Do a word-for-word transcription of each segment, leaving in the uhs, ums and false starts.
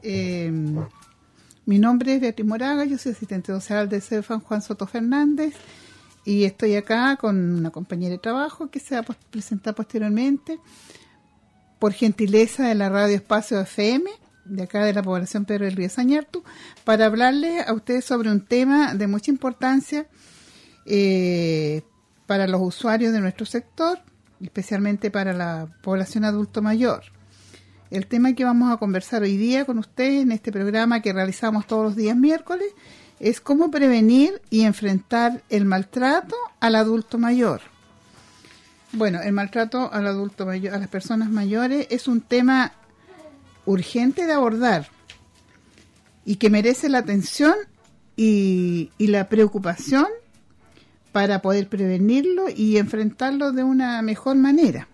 Eh, mi nombre es Beatriz Moraga, yo soy asistente social de CEFAM Juan Soto Fernández y estoy acá con una compañera de trabajo que se va a presentar posteriormente por gentileza de la Radio Espacio F M, de acá de la población Pedro del Río Sañartu, para hablarles a ustedes sobre un tema de mucha importancia eh, para los usuarios de nuestro sector, especialmente para la población adulto mayor. El tema que vamos a conversar hoy día con ustedes en este programa que realizamos todos los días miércoles es cómo prevenir y enfrentar el maltrato al adulto mayor. Bueno, el maltrato al adulto mayor, a las personas mayores, es un tema urgente de abordar y que merece la atención y, y la preocupación para poder prevenirlo y enfrentarlo de una mejor manera.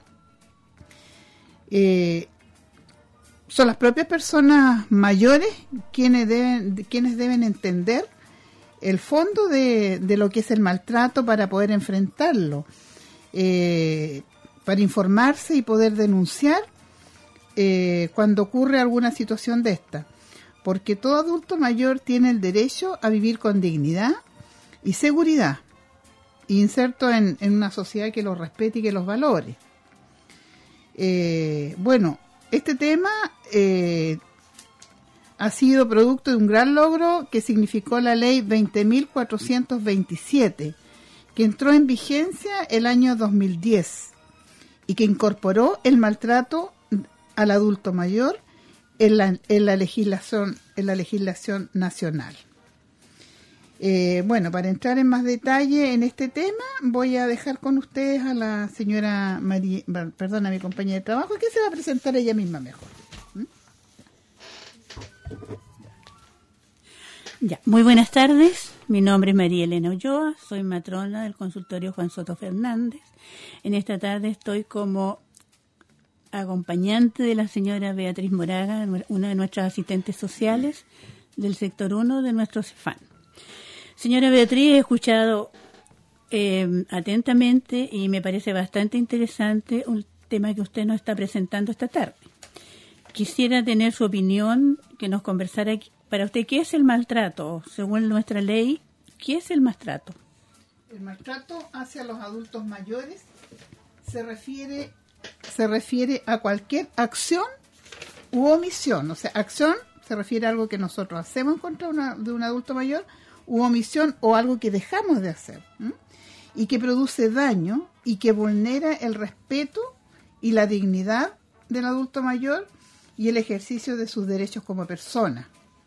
Eh, son las propias personas mayores quienes deben, quienes deben entender el fondo de, de lo que es el maltrato para poder enfrentarlo, eh, para informarse y poder denunciar eh, cuando ocurre alguna situación de esta, porque todo adulto mayor tiene el derecho a vivir con dignidad y seguridad, inserto en, en una sociedad que los respete y que los valore. Eh, bueno, este tema eh, ha sido producto de un gran logro que significó la ley veinte mil cuatrocientos veintisiete, que entró en vigencia el año dos mil diez y que incorporó el maltrato al adulto mayor en la, en la legislación, en la legislación nacional. Eh, bueno, para entrar en más detalle en este tema, voy a dejar con ustedes a la señora María, perdón, a mi compañera de trabajo, que se va a presentar ella misma mejor. ¿Mm? Ya, muy buenas tardes. Mi nombre es María Elena Ulloa, soy matrona del consultorio Juan Soto Fernández. En esta tarde estoy como acompañante de la señora Beatriz Moraga, una de nuestras asistentes sociales del sector uno de nuestro CEFAM. Señora Beatriz, he escuchado eh, atentamente y me parece bastante interesante un tema que usted nos está presentando esta tarde. Quisiera tener su opinión, que nos conversara para usted, ¿qué es el maltrato? Según nuestra ley, ¿qué es el maltrato? El maltrato hacia los adultos mayores se refiere, se refiere a cualquier acción u omisión. O sea, acción se refiere a algo que nosotros hacemos en contra de, una, de un adulto mayor, u omisión o algo que dejamos de hacer, ¿m? y que produce daño y que vulnera el respeto y la dignidad del adulto mayor y el ejercicio de sus derechos como persona.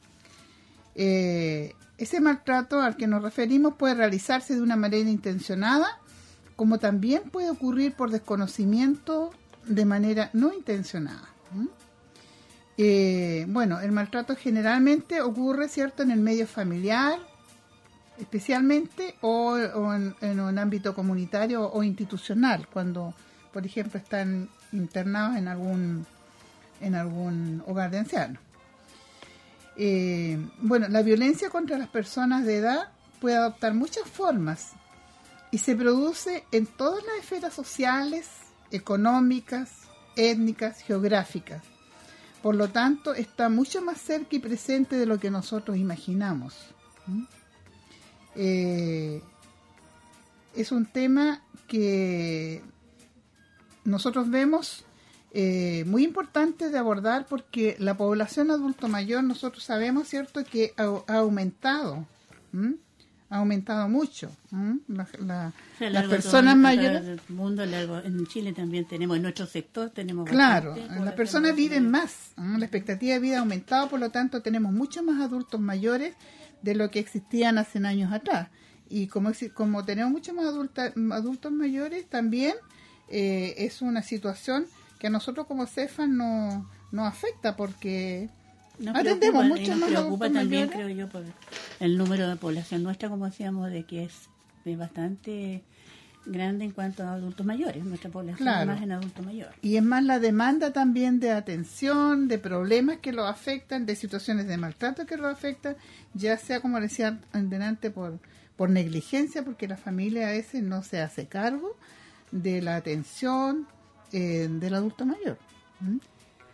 Eh, ese maltrato al que nos referimos puede realizarse de una manera intencionada, como también puede ocurrir por desconocimiento de manera no intencionada. ¿m? Eh, bueno, el maltrato generalmente ocurre, ¿cierto?, en el medio familiar, especialmente, o, o en, en un ámbito comunitario o institucional, cuando, por ejemplo, están internados en algún en algún hogar de ancianos. Eh, bueno, la violencia contra las personas de edad puede adoptar muchas formas y se produce en todas las esferas sociales, económicas, étnicas, geográficas. Por lo tanto, está mucho más cerca y presente de lo que nosotros imaginamos. ¿Mm? Eh, es un tema que nosotros vemos eh, muy importante de abordar, porque la población adulto mayor, nosotros sabemos, cierto, que ha, ha aumentado, ¿m? ha aumentado mucho. ¿m? La, la, o sea, las personas mayores del mundo, largo, en Chile también tenemos, en nuestro sector tenemos claro, las personas viven más, ¿m? La expectativa de vida ha aumentado, por lo tanto tenemos muchos más adultos mayores de lo que existían hace años atrás. Y como, como tenemos muchos más adulta, adultos mayores, también eh, es una situación que a nosotros como CEFAM no, nos afecta, porque nos atendemos mucho más. Nos preocupa también, mayores. Creo yo, por el número de población nuestra, como decíamos, de que es, es bastante grande en cuanto a adultos mayores, nuestra población claro. más en adultos mayores. Y es más la demanda también de atención, de problemas que los afectan, de situaciones de maltrato que los afectan, ya sea, como decía antes, por, por negligencia, porque la familia a veces no se hace cargo de la atención eh, del adulto mayor. ¿Mm?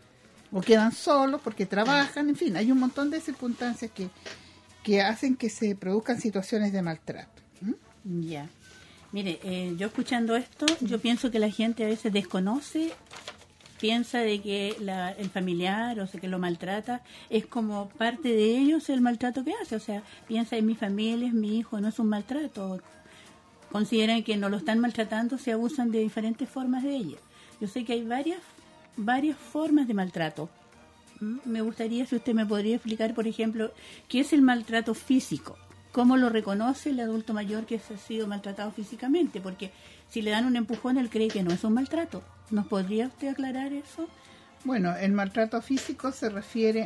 o quedan solos porque trabajan, en fin, hay un montón de circunstancias que, que hacen que se produzcan situaciones de maltrato. ¿Mm? Ya. Mire, eh, yo escuchando esto, yo pienso que la gente a veces desconoce, piensa de que la, el familiar, o sea, que lo maltrata, es como parte de ellos el maltrato que hace. O sea, piensa en mi familia, es mi hijo, no es un maltrato. Consideran que no lo están maltratando, se abusan de diferentes formas de ella. Yo sé que hay varias, varias formas de maltrato. Me gustaría si usted me podría explicar, por ejemplo, qué es el maltrato físico. ¿Cómo lo reconoce el adulto mayor que ha sido maltratado físicamente? Porque si le dan un empujón, él cree que no es un maltrato. ¿Nos podría usted aclarar eso? Bueno, el maltrato físico se refiere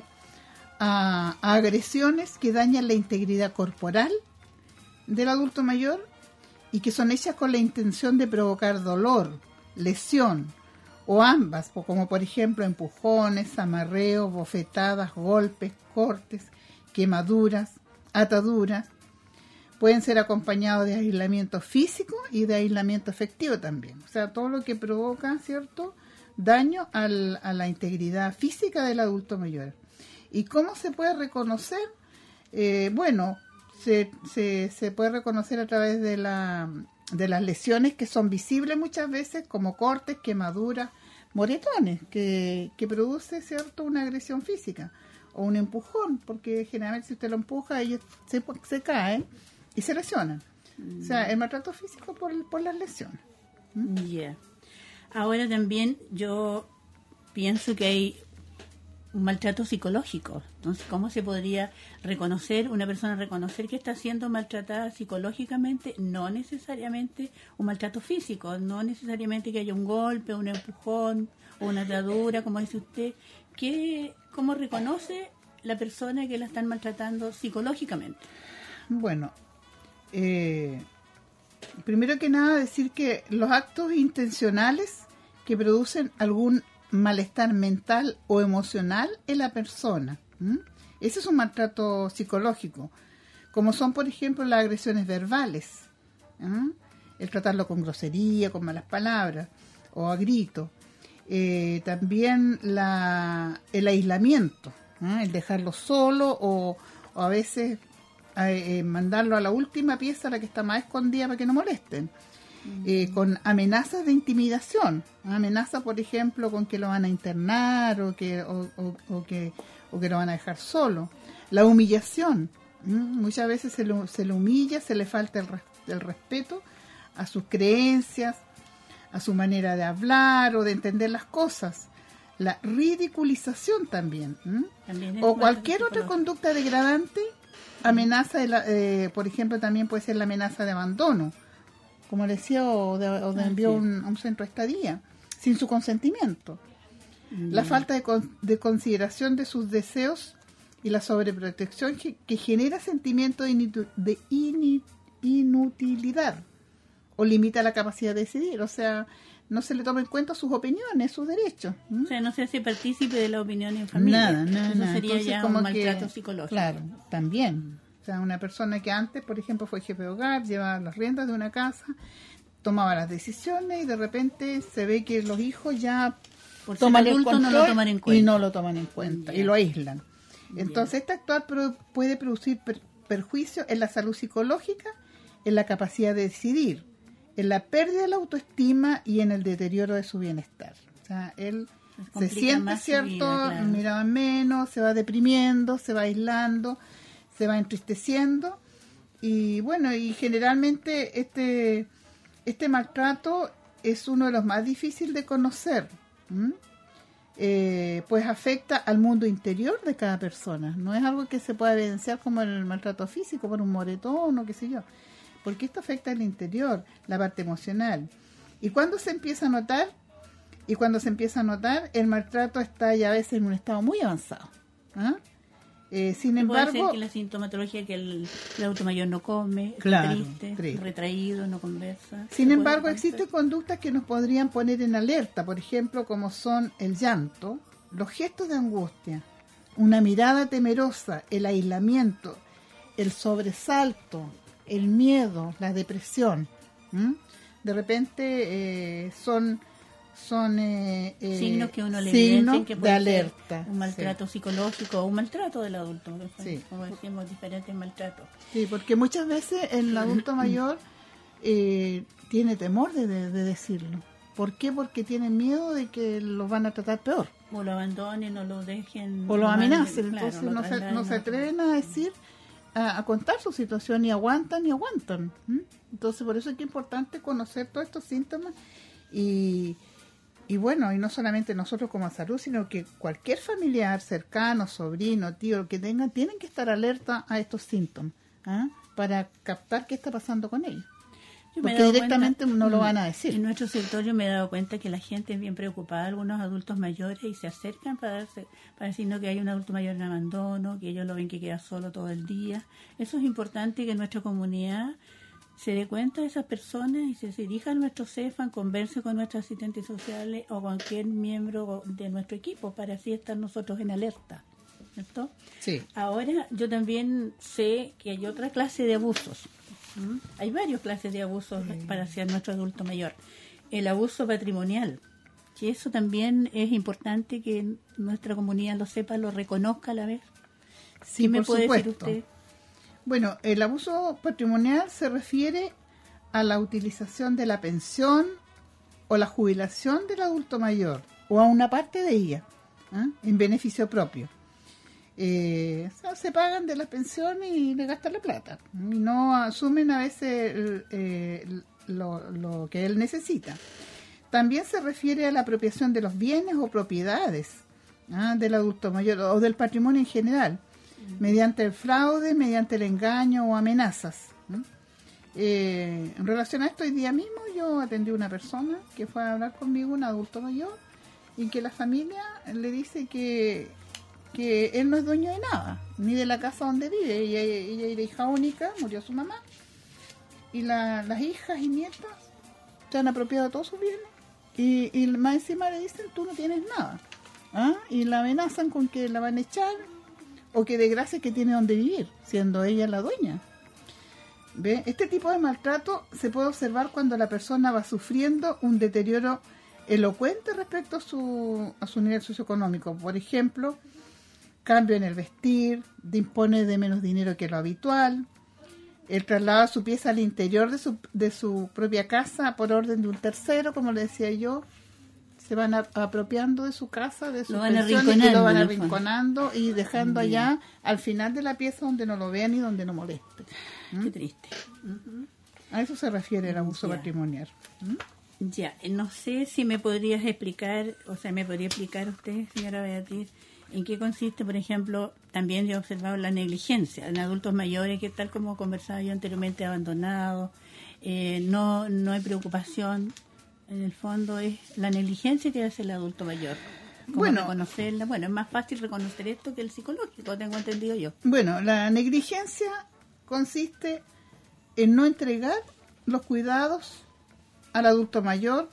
a, a agresiones que dañan la integridad corporal del adulto mayor y que son hechas con la intención de provocar dolor, lesión o ambas, como por ejemplo empujones, amarreos, bofetadas, golpes, cortes, quemaduras, ataduras. Pueden ser acompañados de aislamiento físico y de aislamiento afectivo también. O sea, todo lo que provoca, ¿cierto?, daño al, a la integridad física del adulto mayor. ¿Y cómo se puede reconocer? Eh, bueno, se, se, se puede reconocer a través de, la, de las lesiones que son visibles muchas veces, como cortes, quemaduras, moretones, que, que produce, ¿cierto?, una agresión física. O un empujón, porque generalmente si usted lo empuja, ellos se, se caen y se lesionan. Mm. O sea, el maltrato físico por, por las lesiones. ¿Mm? Yeah. Ahora también yo pienso que hay un maltrato psicológico. Entonces, ¿cómo se podría reconocer, una persona reconocer que está siendo maltratada psicológicamente? No necesariamente un maltrato físico, no necesariamente que haya un golpe, un empujón o una atadura, como dice usted. ¿Qué, ¿Cómo reconoce la persona que la están maltratando psicológicamente? Bueno, eh, primero que nada decir que los actos intencionales que producen algún malestar mental o emocional en la persona, ¿m? Ese es un maltrato psicológico, como son por ejemplo las agresiones verbales, ¿m? El tratarlo con grosería, con malas palabras o a grito. Eh, también la, el aislamiento, ¿eh? El dejarlo solo o, o a veces eh, mandarlo a la última pieza, la que está más escondida, para que no molesten. Eh, con amenazas de intimidación, amenazas por ejemplo con que lo van a internar o que o, o, o que o que lo van a dejar solo. La humillación, ¿m? Muchas veces se lo, se lo humilla, se le falta el, el respeto a sus creencias, a su manera de hablar o de entender las cosas. La ridiculización también, también o cualquier otra conducta degradante, amenaza de la, eh, por ejemplo también puede ser la amenaza de abandono, como le decía, o de, o de ah, envío sí. un, a un centro de estadía, sin su consentimiento. Mm. La falta de, con, de consideración de sus deseos y la sobreprotección que, que genera sentimiento de, initu, de in, inutilidad o limita la capacidad de decidir. O sea, no se le toma en cuenta sus opiniones, sus derechos. ¿Mm? O sea, no se hace partícipe de la opinión en familia. Nada, nada, Eso nada. sería Entonces, ya como un maltrato que, psicológico. Claro, también. O sea, una persona que antes, por ejemplo, fue jefe de hogar, llevaba las riendas de una casa, tomaba las decisiones y de repente se ve que los hijos ya por toman el control no lo toman en cuenta. Y no lo toman en cuenta yeah. y lo aíslan. Entonces, yeah. este actuar pro- puede producir per- perjuicio en la salud psicológica, en la capacidad de decidir, en la pérdida de la autoestima y en el deterioro de su bienestar. O sea, él se siente, ¿cierto?, vida, claro. mirado menos, se va deprimiendo, se va aislando, se va entristeciendo y bueno, y generalmente este este maltrato es uno de los más difíciles de conocer, eh, pues afecta al mundo interior de cada persona, no es algo que se pueda evidenciar como el maltrato físico por un moretón o qué sé yo, porque esto afecta al interior, la parte emocional. ¿Y cuándo se empieza a notar? Y cuando se empieza a notar, el maltrato está ya a veces en un estado muy avanzado, ¿ah? Eh, sin embargo, puede ser que la sintomatología que el, el adulto mayor no come, claro, triste, triste, retraído, no conversa. Sin embargo, existen conductas que nos podrían poner en alerta, por ejemplo, como son el llanto, los gestos de angustia, una mirada temerosa, el aislamiento, el sobresalto, el miedo, la depresión. ¿Mm? De repente eh, son son eh, eh, signos que uno le signos evidencian que de puede alerta. ser un maltrato sí. psicológico o un maltrato del adulto, que son, Sí. como decimos, diferentes maltratos. Sí, porque muchas veces el adulto mayor eh, tiene temor de, de, de decirlo. ¿Por qué? Porque tiene miedo de que lo van a tratar peor. O lo abandonen o lo dejen. O lo amenacen. Claro, Entonces lo no, se, trasladen, no se lo- atreven a decir, a, a contar su situación y aguantan y aguantan. ¿m? Entonces por eso es que es importante conocer todos estos síntomas y, y bueno, y no solamente nosotros como salud, sino que cualquier familiar cercano, sobrino, tío, que tengan, tienen que estar alerta a estos síntomas, ¿ah? Para captar qué está pasando con ellos. Yo me he Porque dado directamente cuenta, no lo mm, van a decir. En nuestro sector yo me he dado cuenta que la gente es bien preocupada, algunos adultos mayores, y se acercan para darse, para decirnos que hay un adulto mayor en abandono, que ellos lo ven que queda solo todo el día. Eso es importante, que nuestra comunidad se dé cuenta de esas personas y se dirija a nuestro CEFAN, converse con nuestros asistentes sociales o cualquier miembro de nuestro equipo para así estar nosotros en alerta, ¿cierto? Sí. Ahora yo también sé que hay otra clase de abusos. ¿Mm? Hay varias clases de abusos sí. para hacia nuestro adulto mayor. El abuso patrimonial, que eso también es importante que nuestra comunidad lo sepa, lo reconozca a la vez. Sí, ¿Qué me por puede supuesto. decir usted? Bueno, el abuso patrimonial se refiere a la utilización de la pensión o la jubilación del adulto mayor o a una parte de ella, ¿eh? En beneficio propio. Eh, o sea, se pagan de las pensiones y le gastan la plata y no asumen a veces eh, lo, lo que él necesita. También se refiere a la apropiación de los bienes o propiedades ¿eh? del adulto mayor o del patrimonio en general, mediante el fraude, mediante el engaño o amenazas. ¿eh? Eh, en relación a esto, hoy día mismo yo atendí a una persona que fue a hablar conmigo, un adulto mayor, y que la familia le dice que, que él no es dueño de nada, ni de la casa donde vive. Ella, ella era hija única, murió su mamá, y la, las hijas y nietas se han apropiado de todos sus bienes, y, y más encima le dicen, tú no tienes nada. ¿Ah? Y la amenazan con que la van a echar, o que de gracia que tiene donde vivir, siendo ella la dueña. ¿Ve? Este tipo de maltrato se puede observar cuando la persona va sufriendo un deterioro elocuente respecto a su, a su nivel socioeconómico. Por ejemplo, cambio en el vestir, dispone de menos dinero que lo habitual, el traslado a su pieza al interior de su, de su propia casa por orden de un tercero, como le decía yo, se van a, apropiando de su casa, de sus pensiones, y lo van arrinconando y dejando Bien. allá al final de la pieza donde no lo vean y donde no moleste. ¿Mm? Qué triste. Uh-huh. A eso se refiere el abuso ya. patrimonial. ¿Mm? Ya, no sé si me podrías explicar, o sea, me podría explicar usted, señora Beatriz, en qué consiste, por ejemplo, también yo he observado la negligencia en adultos mayores que, tal como conversaba yo anteriormente, abandonados, eh, no, no hay preocupación. En el fondo es la negligencia que hace el adulto mayor. ¿Cómo bueno, reconocerla? Bueno, es más fácil reconocer esto que el psicológico, tengo entendido yo. Bueno, la negligencia consiste en no entregar los cuidados al adulto mayor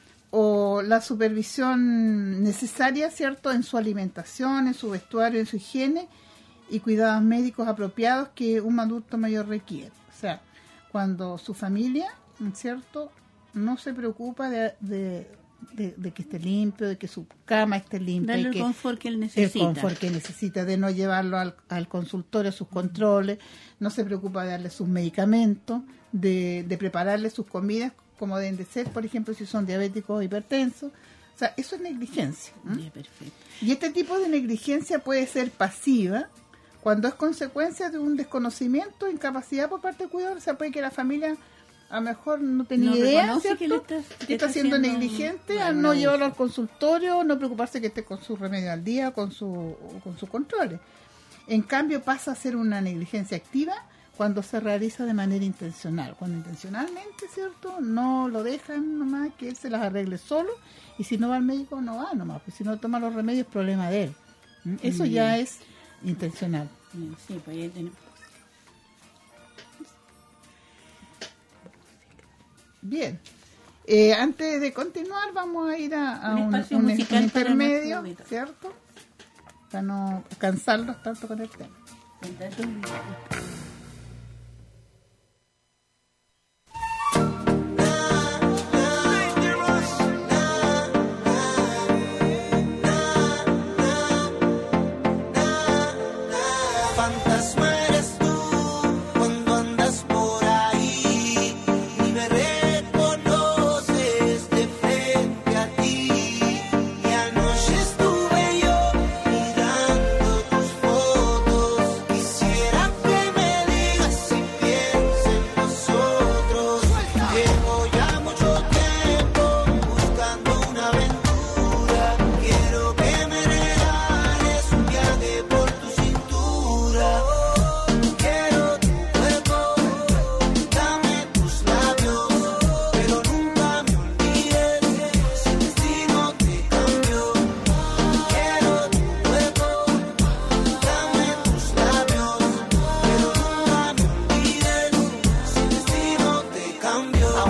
o la supervisión necesaria, ¿cierto?, en su alimentación, en su vestuario, en su higiene y cuidados médicos apropiados que un adulto mayor requiere. O sea, cuando su familia, ¿cierto?, no se preocupa de, de, de, de que esté limpio, de que su cama esté limpia. Darle y que, el confort que él necesita. El confort que necesita, de no llevarlo al, al consultorio a sus controles, no se preocupa de darle sus medicamentos, de, de prepararle sus comidas como deben de ser, por ejemplo, si son diabéticos o hipertensos. O sea, eso es negligencia. ¿eh? Bien, perfecto. Y este tipo de negligencia puede ser pasiva cuando es consecuencia de un desconocimiento, incapacidad por parte del cuidador. O sea, puede que la familia a lo mejor no tenía no idea, ¿cierto? Que, le está, que, que está siendo negligente al no llevarlo al consultorio, no preocuparse que esté con su remedio al día, con su con sus controles. En cambio pasa a ser una negligencia activa cuando se realiza de manera intencional, cuando intencionalmente, ¿cierto?, no lo dejan nomás que él se las arregle solo, y si no va al médico no va nomás, pues si no toma los remedios es problema de él. Eso Bien. ya es intencional. Sí, pues ya tenemos. Bien, eh, antes de continuar vamos a ir a, a un, un, un, un intermedio, ¿cierto? Para no cansarlos tanto con el tema.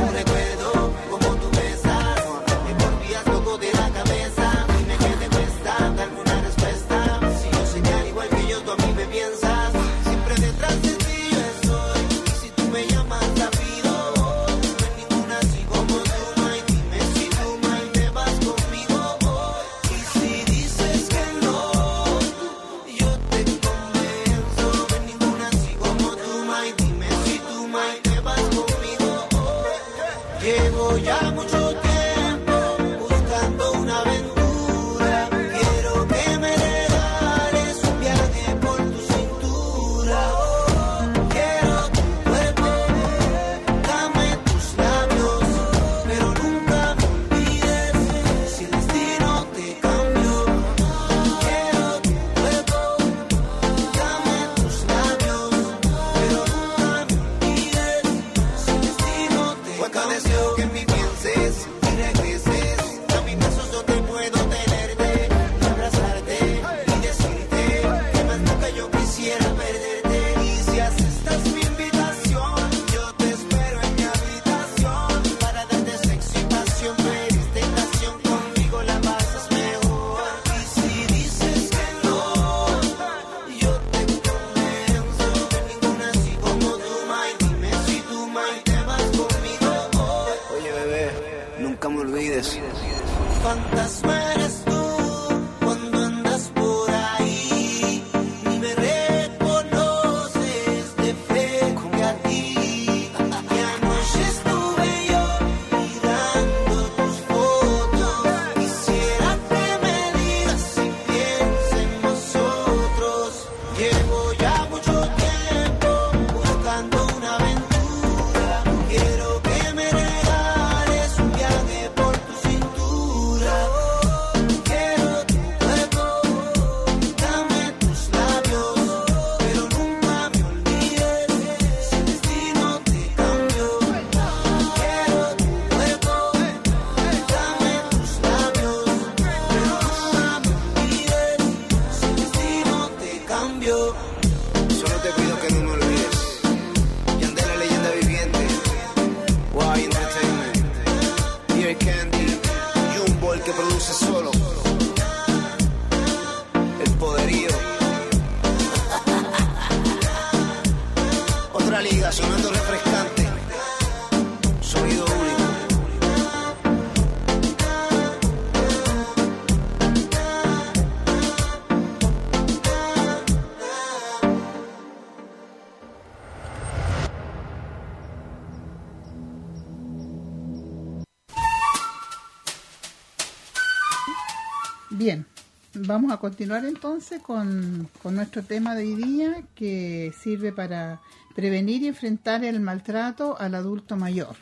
Bien, vamos a continuar entonces con, con nuestro tema de hoy día, que sirve para prevenir y enfrentar el maltrato al adulto mayor.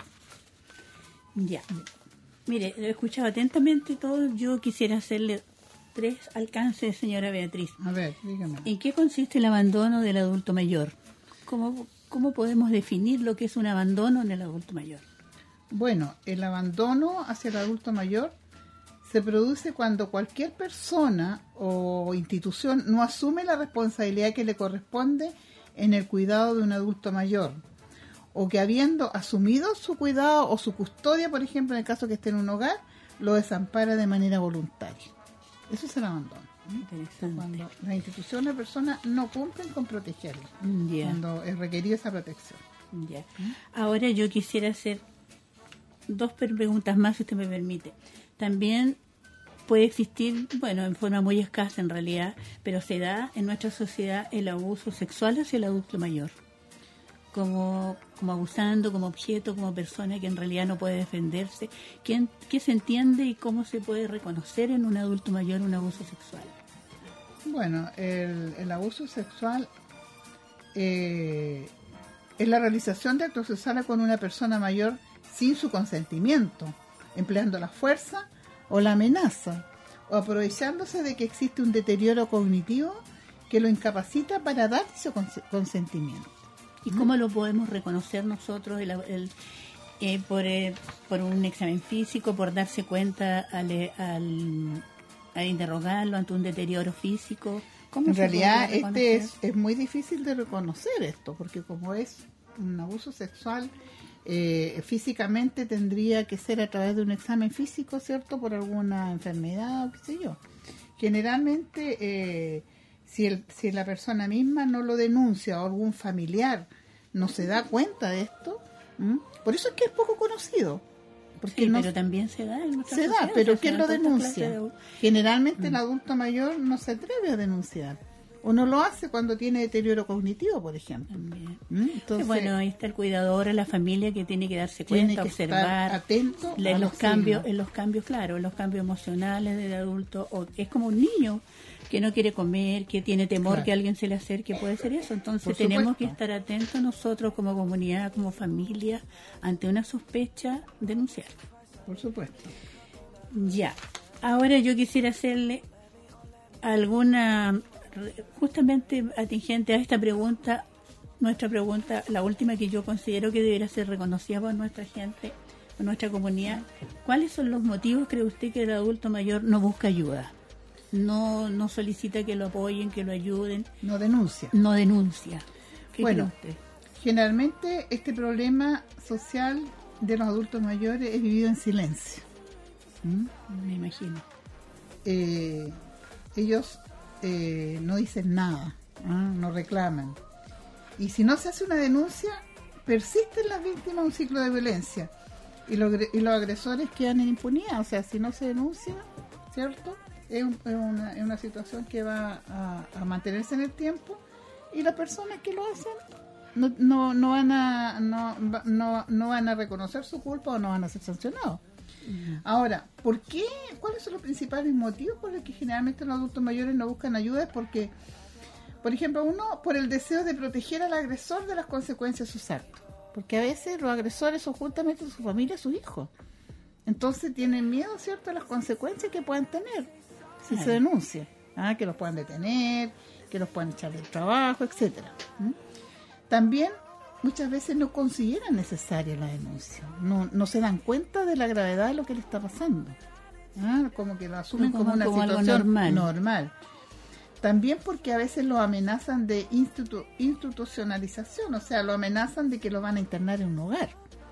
Ya. Mire, lo he escuchado atentamente todo. Yo quisiera hacerle tres alcances, señora Beatriz. A ver, dígame. ¿En qué consiste el abandono del adulto mayor? ¿Cómo, cómo podemos definir lo que es un abandono en el adulto mayor? Bueno, el abandono hacia el adulto mayor se produce cuando cualquier persona o institución no asume la responsabilidad que le corresponde en el cuidado de un adulto mayor, o que habiendo asumido su cuidado o su custodia, por ejemplo, en el caso que esté en un hogar, lo desampara de manera voluntaria. Eso es el abandono. Interesante. Cuando las instituciones o personas no cumplen con protegerlo, Yeah. cuando es requerida esa protección. Ya. Ahora yo quisiera hacer dos preguntas más, si usted me permite. También puede existir, bueno, en forma muy escasa en realidad, pero se da en nuestra sociedad el abuso sexual hacia el adulto mayor, como, como abusando, como objeto, como persona que en realidad no puede defenderse. ¿Qué, qué se entiende y cómo se puede reconocer en un adulto mayor un abuso sexual? Bueno, el, el abuso sexual eh, es la realización de actos sexuales con una persona mayor sin su consentimiento, empleando la fuerza o la amenaza, o aprovechándose de que existe un deterioro cognitivo que lo incapacita para dar su cons- consentimiento. ¿Y cómo lo podemos reconocer nosotros el, el, eh, por, eh, por un examen físico, por darse cuenta al, al, al interrogarlo ante un deterioro físico? ¿Cómo En se realidad podría este reconocer? es, es muy difícil de reconocer esto, porque como es un abuso sexual eh, físicamente tendría que ser a través de un examen físico, ¿cierto? Por alguna enfermedad o qué sé yo. Generalmente, eh, si, el, si la persona misma no lo denuncia o algún familiar no se da cuenta de esto, ¿m? Por eso es que es poco conocido. Porque sí, no, pero también se da en nuestra se da, sociedad, pero se ¿quién dan lo todas estas denuncia? clases de- Generalmente Mm. el adulto mayor no se atreve a denunciar. O no lo hace cuando tiene deterioro cognitivo, por ejemplo. También. ¿Mm? Sí, Entonces, bueno, ahí está el cuidador, la familia que tiene que darse tiene cuenta, que observar, estar atento en a los los cambios, signos. en los cambios, claro, en los cambios emocionales del adulto. O es como un niño que no quiere comer, que tiene temor Claro. que alguien se le acerque, puede ser eso. Entonces Por tenemos que supuesto. estar atentos nosotros como comunidad, como familia, ante una sospecha, denunciar. Por supuesto. Ya, ahora yo quisiera hacerle alguna, justamente atingente a esta pregunta, nuestra pregunta, la última que yo considero que debería ser reconocida por nuestra gente, por nuestra comunidad. ¿Cuáles son los motivos, cree usted, que el adulto mayor no busca ayuda? No, no solicita que lo apoyen, que lo ayuden, No denuncia. no denuncia. ¿Qué Bueno, cree usted? Generalmente este problema social de los adultos mayores es vivido en silencio. ¿Mm? Me imagino. Eh, ellos eh, no dicen nada, ¿ah? No reclaman. Y si no se hace una denuncia, persisten las víctimas de un ciclo de violencia. Y, lo, y los agresores quedan en impunidad. O sea, si no se denuncia, ¿cierto? Es, un, es, una, es una situación que va a, a mantenerse en el tiempo. Y las personas que lo hacen no, no, no, van a, no, no, no van a reconocer su culpa o no van a ser sancionados. Ahora, ¿por qué? ¿Cuáles son los principales motivos por los que generalmente los adultos mayores no buscan ayuda? Es porque, por ejemplo, uno, por el deseo de proteger al agresor de las consecuencias de sus actos. Porque a veces los agresores son justamente su familia, sus hijos. Entonces tienen miedo, ¿cierto?, a las consecuencias que puedan tener si Claro. se denuncia. ¿Ah? Que los puedan detener, que los puedan echar del trabajo, etcétera. ¿Mm? También muchas veces no consideran necesaria la denuncia, no, no se dan cuenta de la gravedad de lo que le está pasando, ¿ah? Como que lo asumen No, como, como- una como algo situación normal. normal. También porque a veces lo amenazan de institu- institucionalización, o sea, lo amenazan de que lo van a internar en un hogar.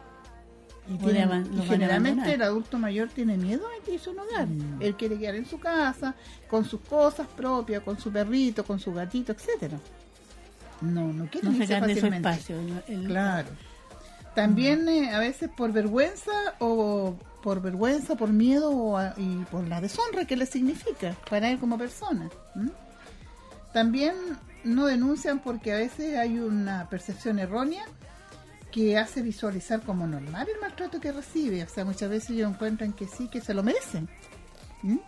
Y, O tienen- de aban- y lo van a generalmente abandonar. el adulto mayor tiene miedo a irse a un hogar. Mm. Él quiere quedar en su casa, con sus cosas propias, con su perrito, con su gatito, etcétera. No, no quiere No irse sacar de su fácilmente. espacio. ¿no? El- Claro. También eh, a veces por vergüenza o por vergüenza, por miedo o a- y por la deshonra que le significa para él como persona. ¿m? También no denuncian porque a veces hay una percepción errónea que hace visualizar como normal el maltrato que recibe. O sea, muchas veces ellos encuentran que sí, que se lo merecen. ¿m?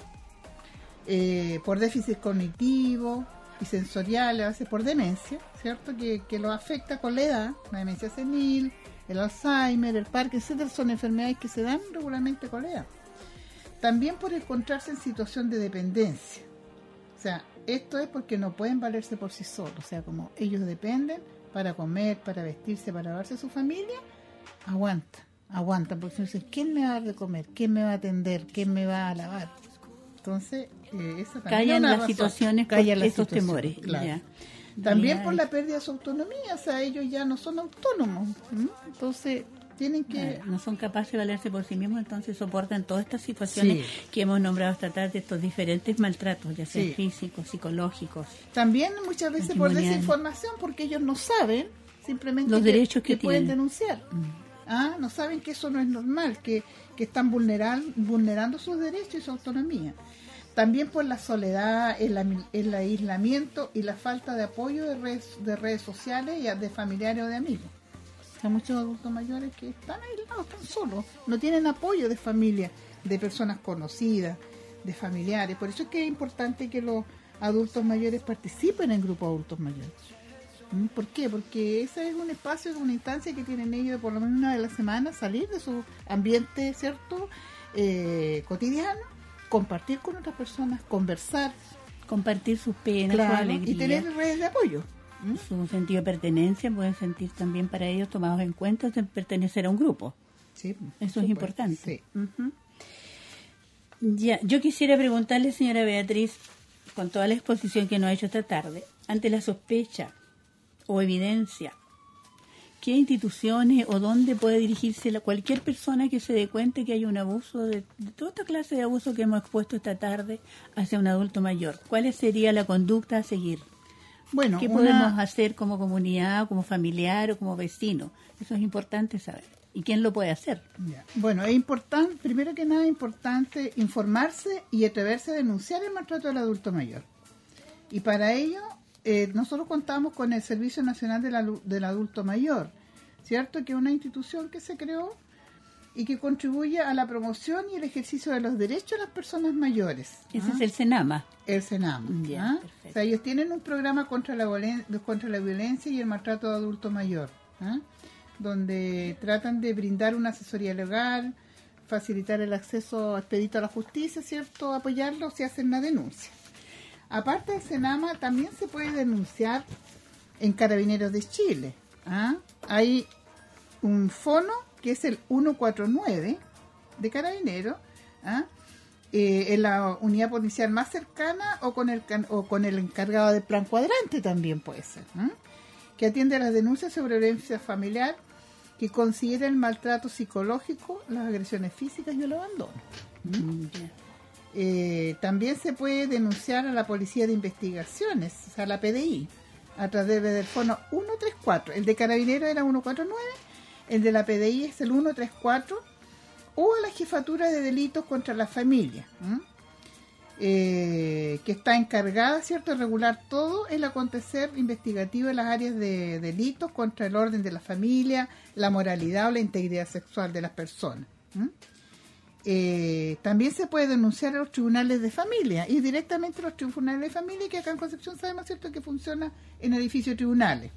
Eh, por déficit cognitivo y sensorial, a veces por demencia, ¿cierto? Que, que lo afecta con la edad, la demencia senil, el Alzheimer, el Parkinson, etcétera, son enfermedades que se dan regularmente con la edad. También por encontrarse en situación de dependencia. O sea, esto es porque no pueden valerse por sí solos. O sea, como ellos dependen para comer, para vestirse, para lavarse a su familia, aguantan, aguantan, porque si dicen, ¿quién me va a dar de comer? ¿Quién me va a atender? ¿Quién me va a lavar? Entonces, eh, esa también Callan es una las razón. situaciones por Callan las esos situaciones, temores. claro. Ya. También Ya, por es- la pérdida de su autonomía, o sea, ellos ya no son autónomos. ¿m? Entonces, tienen que... Claro, no son capaces de valerse por sí mismos, entonces soportan todas estas situaciones Sí. que hemos nombrado hasta tarde, estos diferentes maltratos, ya sean Sí. físicos, psicológicos. También muchas veces por Patrimonial. desinformación, porque ellos no saben simplemente Los derechos que pueden tienen. denunciar. Ah, no saben que eso no es normal, que, que están vulneral, vulnerando sus derechos y su autonomía. También por la soledad, el, ami- el aislamiento y la falta de apoyo de redes, de redes sociales y de familiares o de amigos. Hay muchos adultos mayores que están aislados, están solos, no tienen apoyo de familia, de personas conocidas, de familiares. Por eso es que es importante que los adultos mayores participen en grupos de adultos mayores. ¿Mm? ¿Por qué? Porque ese es un espacio, es una instancia que tienen ellos de por lo menos una vez a la semana, salir de su ambiente, ¿cierto? Eh, cotidiano, compartir con otras personas, conversar, Compartir sus penas, claro, su alegría, y tener redes de apoyo. ¿Mm? su sentido de pertenencia, pueden sentir también para ellos tomados en cuenta de pertenecer a un grupo. Sí, Eso es súper, importante. sí. Ujú. Ya, yo quisiera preguntarle, señora Beatriz, con toda la exposición que nos ha hecho esta tarde, ante la sospecha o evidencia qué instituciones o dónde puede dirigirse la, cualquier persona que se dé cuenta que hay un abuso, de, de toda esta clase de abuso que hemos expuesto esta tarde hacia un adulto mayor? ¿Cuál sería la conducta a seguir? Bueno, ¿Qué una... podemos hacer como comunidad, como familiar o como vecino? Eso es importante saber. ¿Y quién lo puede hacer? Ya. Bueno, es importante, primero que nada, es importante informarse y atreverse a denunciar el maltrato del adulto mayor. Y para ello, eh, nosotros contamos con el Servicio Nacional de la, del Adulto Mayor, ¿cierto? Que es una institución que se creó y que contribuye a la promoción y el ejercicio de los derechos de las personas mayores. Ese ¿Ah? es el SENAMA. El SENAMA. Ya, ¿Ah? perfecto. O sea, ellos tienen un programa contra la, contra la violencia y el maltrato de adulto mayor, ¿ah? Donde tratan de brindar una asesoría legal, facilitar el acceso expedito a la justicia, ¿cierto? Apoyarlos si hacen una denuncia. Aparte del SENAMA, también se puede denunciar en Carabineros de Chile. ¿Ah? Hay un fono que es el ciento cuarenta y nueve de Carabineros, ¿ah? eh, en la unidad policial más cercana o con el o con el encargado del plan cuadrante también puede ser, ¿ah? Que atiende a las denuncias sobre violencia familiar, que considera el maltrato psicológico, las agresiones físicas y el abandono. ¿Mm? Ya. Eh, también se puede denunciar a la Policía de Investigaciones, o sea, la P D I, a través del fono ciento treinta y cuatro. El de Carabineros era ciento cuarenta y nueve, el de la P D I es el ciento treinta y cuatro, o a la Jefatura de Delitos contra la Familia, eh, que está encargada, ¿cierto?, de regular todo el acontecer investigativo en las áreas de delitos contra el orden de la familia, la moralidad o la integridad sexual de las personas. ¿Mm? Eh, también se puede denunciar a los tribunales de familia y directamente a los tribunales de familia, que acá en Concepción sabemos, ¿cierto?, que funciona en edificios de tribunales,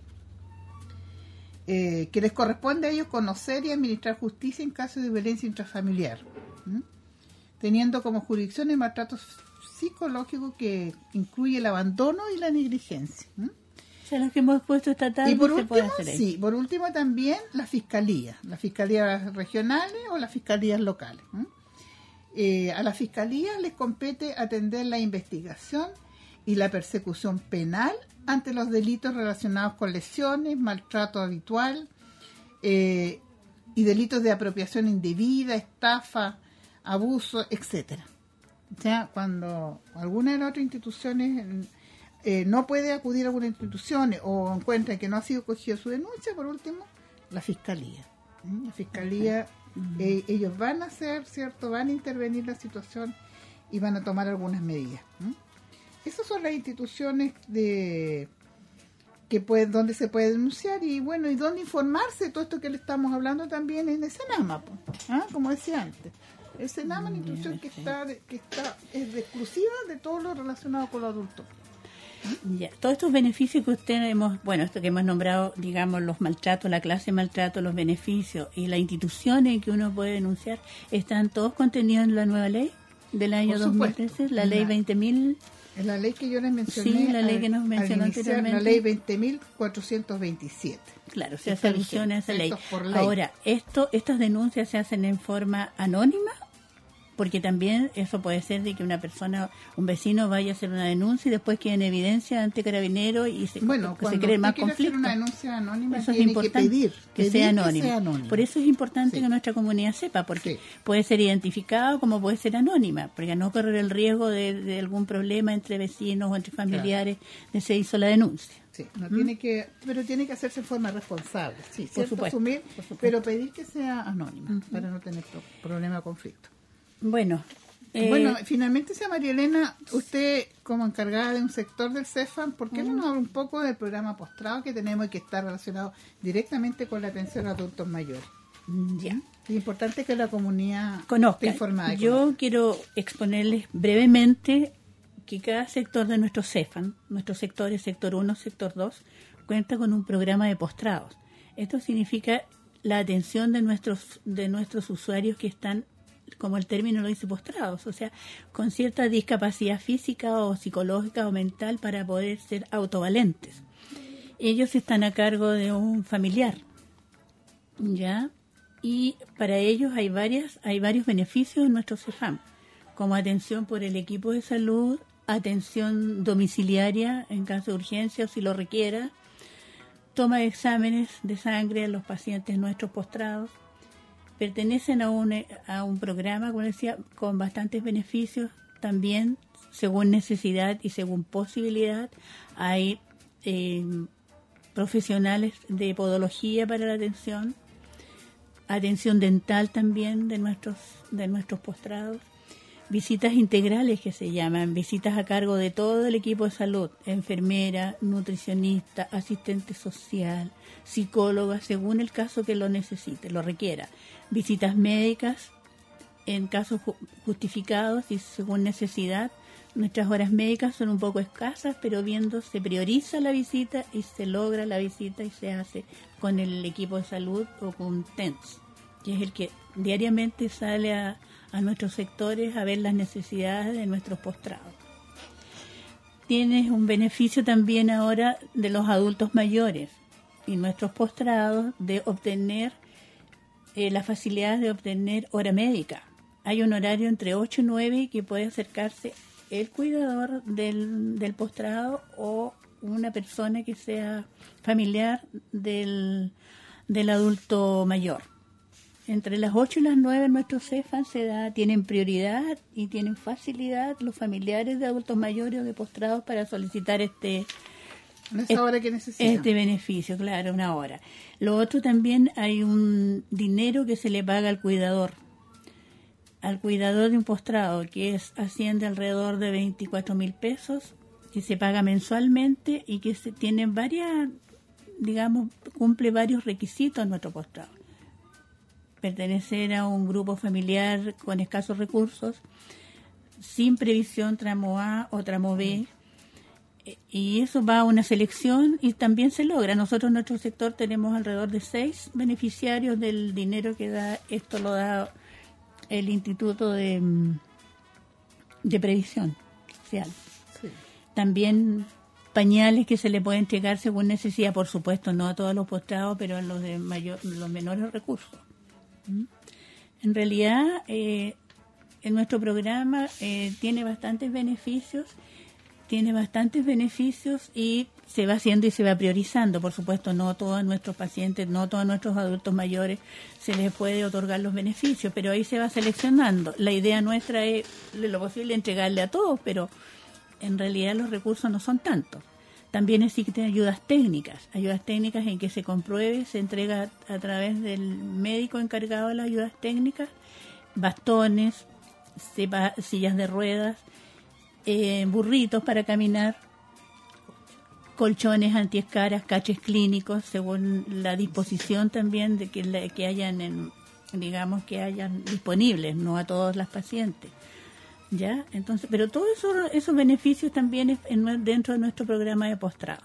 eh, que les corresponde a ellos conocer y administrar justicia en caso de violencia intrafamiliar, ¿Mm? teniendo como jurisdicción el maltrato psicológico, que incluye el abandono y la negligencia. ¿Mm? O sea, los que hemos puesto esta tarde Y por se último, puede hacer ahí. sí, por último también la fiscalía, las fiscalías regionales o las fiscalías locales. ¿Mm? Eh, a la fiscalía les compete atender la investigación y la persecución penal ante los delitos relacionados con lesiones, maltrato habitual eh, y delitos de apropiación indebida, estafa, abuso, etcétera. O sea, cuando alguna de las otras instituciones eh, no puede acudir a alguna institución o encuentra que no ha sido cogida su denuncia, por último, la fiscalía. ¿Mm? La fiscalía, eh, ellos van a hacer, ¿cierto? Van a intervenir en la situación y van a tomar algunas medidas. ¿Mm? Esas son las instituciones de que puede, donde se puede denunciar y bueno, y donde informarse de todo esto que le estamos hablando también en el SENAMA, ¿ah? Como decía antes. El SENAMA es una institución que está, que está es de exclusiva de todo lo relacionado con los adultos. Ya, todos estos beneficios que usted hemos, bueno, esto que hemos nombrado, digamos, los maltratos, la clase de maltrato, los beneficios y las instituciones que uno puede denunciar, ¿están todos contenidos en la nueva ley del año dos mil trece? La ley veinte mil. Es la ley que yo les mencioné. Sí, la ley al, que nos mencionó anteriormente. La ley veinte mil cuatrocientos veintisiete. Claro, se hace alusión a esa ley. Por ley. Ahora, esto, ¿estas denuncias se hacen en forma anónima? Porque también eso puede ser de que una persona, un vecino vaya a hacer una denuncia y después quede en evidencia ante Carabineros y se, bueno, se cree más conflicto. Una denuncia anónima, eso es tiene importante, que pedir, que, pedir sea que anónimo. sea anónimo. Por eso es importante sí. que nuestra comunidad sepa, porque sí. puede ser identificado como puede ser anónima, porque no correr el riesgo de, de algún problema entre vecinos o entre familiares claro. de se hizo la denuncia. Sí, no ¿Mm? tiene que, pero tiene que hacerse en forma responsable, sí, por supuesto, asumir, por supuesto. Pero pedir que sea anónima uh-huh. para no tener problema o conflicto. Bueno. Eh, bueno, finalmente, sea María Elena, usted como encargada de un sector del CEFAM, ¿por qué uh-huh. no nos habla un poco del programa postrado que tenemos y que está relacionado directamente con la atención a adultos mayores? Ya. Es importante que la comunidad conozca. esté informada. Yo conozca. Quiero exponerles brevemente que cada sector de nuestro CEFAM, nuestros sectores, sector uno, sector dos, cuenta con un programa de postrados. Esto significa la atención de nuestros de nuestros usuarios que están, como el término lo dice, postrados, o sea, con cierta discapacidad física o psicológica o mental para poder ser autovalentes. Ellos están a cargo de un familiar, ¿ya? Y para ellos hay varias hay varios beneficios en nuestro CEFAM, como atención por el equipo de salud, atención domiciliaria en caso de urgencia o si lo requiera, toma exámenes de sangre a los pacientes nuestros postrados. Pertenecen a un, a un programa, como decía, con bastantes beneficios. También, según necesidad y según posibilidad, hay eh, profesionales de podología para la atención, atención dental también de nuestros, de nuestros postrados, visitas integrales que se llaman, visitas a cargo de todo el equipo de salud, enfermera, nutricionista, asistente social, psicóloga, según el caso que lo necesite, lo requiera, visitas médicas en casos ju- justificados y según necesidad. Nuestras horas médicas son un poco escasas, pero viendo se prioriza la visita y se logra la visita y se hace con el equipo de salud o con T E N S, que es el que diariamente sale a, a nuestros sectores a ver las necesidades de nuestros postrados. Tienes un beneficio también ahora de los adultos mayores y nuestros postrados de obtener eh, la facilidad de obtener hora médica. Hay un horario entre ocho y nueve que puede acercarse el cuidador del, del postrado o una persona que sea familiar del, del adulto mayor. Entre las ocho y las nueve nuestros CEFAN se da, tienen prioridad y tienen facilidad los familiares de adultos mayores o de postrados para solicitar este, esa hora que necesitan. Este beneficio, claro, una hora. Lo otro también hay un dinero que se le paga al cuidador. Al cuidador de un postrado, que es asciende alrededor de veinticuatro mil pesos, que se paga mensualmente y que se tiene varias, digamos, cumple varios requisitos nuestro postrado. Pertenecer a un grupo familiar con escasos recursos, sin previsión tramo A o tramo B, y eso va a una selección y también se logra. Nosotros en nuestro sector tenemos alrededor de seis beneficiarios del dinero que da, esto lo da el Instituto de, de Previsión Social. Sí. También pañales que se le pueden entregar según necesidad, por supuesto, no a todos los postrados, pero a los de mayor, los menores recursos. ¿Mm? En realidad, eh, en nuestro programa eh, tiene bastantes beneficios, tiene bastantes beneficios y se va haciendo y se va priorizando. Por supuesto, no a todos nuestros pacientes, no a todos nuestros adultos mayores se les puede otorgar los beneficios, pero ahí se va seleccionando. La idea nuestra es, de lo posible, entregarle a todos, pero en realidad los recursos no son tantos. También existen ayudas técnicas, ayudas técnicas en que se compruebe, se entrega a través del médico encargado de las ayudas técnicas, bastones, sepa, sillas de ruedas, eh, burritos para caminar, colchones antiescaras, caches clínicos, según la disposición también de que, la, que hayan, en, digamos, que hayan disponibles, no a todas las pacientes. ¿Ya? Entonces, pero todos eso, esos beneficios también es en, dentro de nuestro programa de postrado.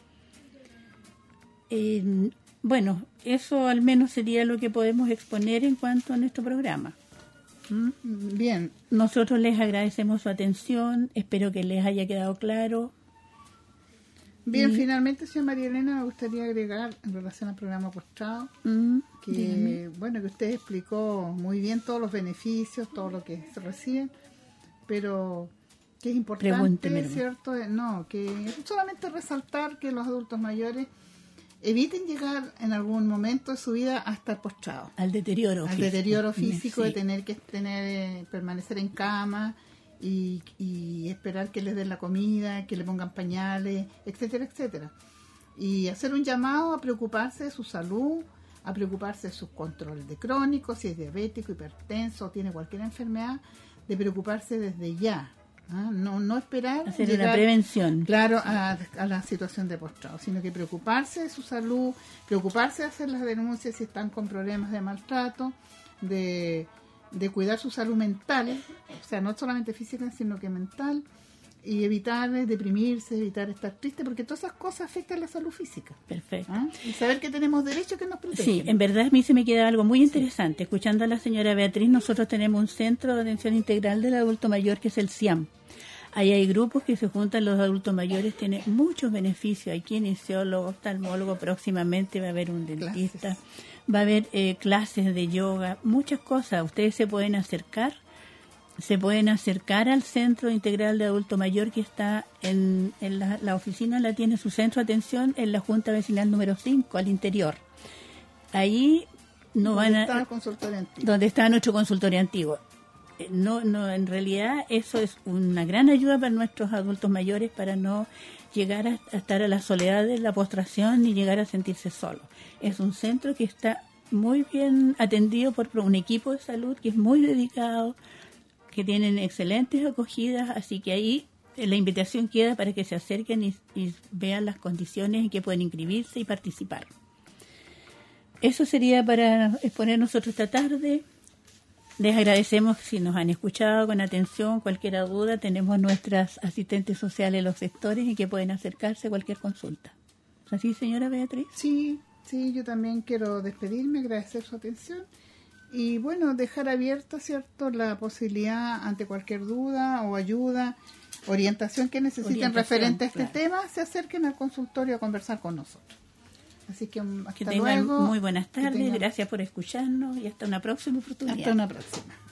Eh, bueno, eso al menos sería lo que podemos exponer en cuanto a nuestro programa. ¿Mm? Bien. Nosotros les agradecemos su atención, espero que les haya quedado claro. Bien, y, finalmente, señora María Elena, me gustaría agregar en relación al programa postrado, mm, que dígame. bueno, que usted explicó muy bien todos los beneficios, todo lo que se recibe, pero que es importante, Pregúnteme, ¿cierto? No, que solamente resaltar que los adultos mayores eviten llegar en algún momento de su vida hasta el postrado. Al deterioro Al físico. deterioro físico Sí. de tener que tener eh, permanecer en cama y, y esperar que les den la comida, que le pongan pañales, etcétera, etcétera. Y hacer un llamado a preocuparse de su salud, a preocuparse de sus controles de crónicos, si es diabético, hipertenso o tiene cualquier enfermedad, de preocuparse desde ya, ¿ah? no no esperar Hacer llegar, una prevención. claro, a, a la situación de postrado, sino que preocuparse de su salud, preocuparse de hacer las denuncias si están con problemas de maltrato, de, de cuidar su salud mental, o sea, no solamente física, sino que mental, y evitar deprimirse, evitar estar triste, porque todas esas cosas afectan la salud física. Perfecto. ¿Ah? Y saber que tenemos derechos que nos protegen. Sí, en verdad a mí se me queda algo muy interesante. Escuchando a la señora Beatriz, nosotros tenemos un centro de atención integral del adulto mayor que es el C I A M. Ahí hay grupos que se juntan los adultos mayores, tiene muchos beneficios. Hay kinesiólogos, oftalmólogos, próximamente va a haber un dentista, Clases. va a haber eh, clases de yoga, muchas cosas. Ustedes se pueden acercar se pueden acercar al Centro Integral de Adulto Mayor que está en, en la, la oficina, la tiene su centro de atención en la Junta Vecinal número cinco, al interior. Ahí no van a... Está el consultorio antiguo. Donde está nuestro consultorio antiguo. No, no, en realidad eso es una gran ayuda para nuestros adultos mayores para no llegar a, a estar a la soledad de la postración ni llegar a sentirse solos. Es un centro que está muy bien atendido por un equipo de salud que es muy dedicado, que tienen excelentes acogidas, así que ahí la invitación queda para que se acerquen y, y vean las condiciones en que pueden inscribirse y participar. Eso sería para exponer nosotros esta tarde. Les agradecemos si nos han escuchado con atención. Cualquier duda, tenemos nuestras asistentes sociales en los sectores y que pueden acercarse a cualquier consulta. ¿Es así, señora Beatriz? Sí, sí, yo también quiero despedirme, agradecer su atención y, bueno, dejar abierta, ¿cierto?, la posibilidad ante cualquier duda o ayuda, orientación que necesiten Orientación, referente a este claro. tema, se acerquen al consultorio a conversar con nosotros. Así que hasta Que tengan luego. muy buenas tardes, tengan... gracias por escucharnos y hasta una próxima oportunidad. Hasta una próxima.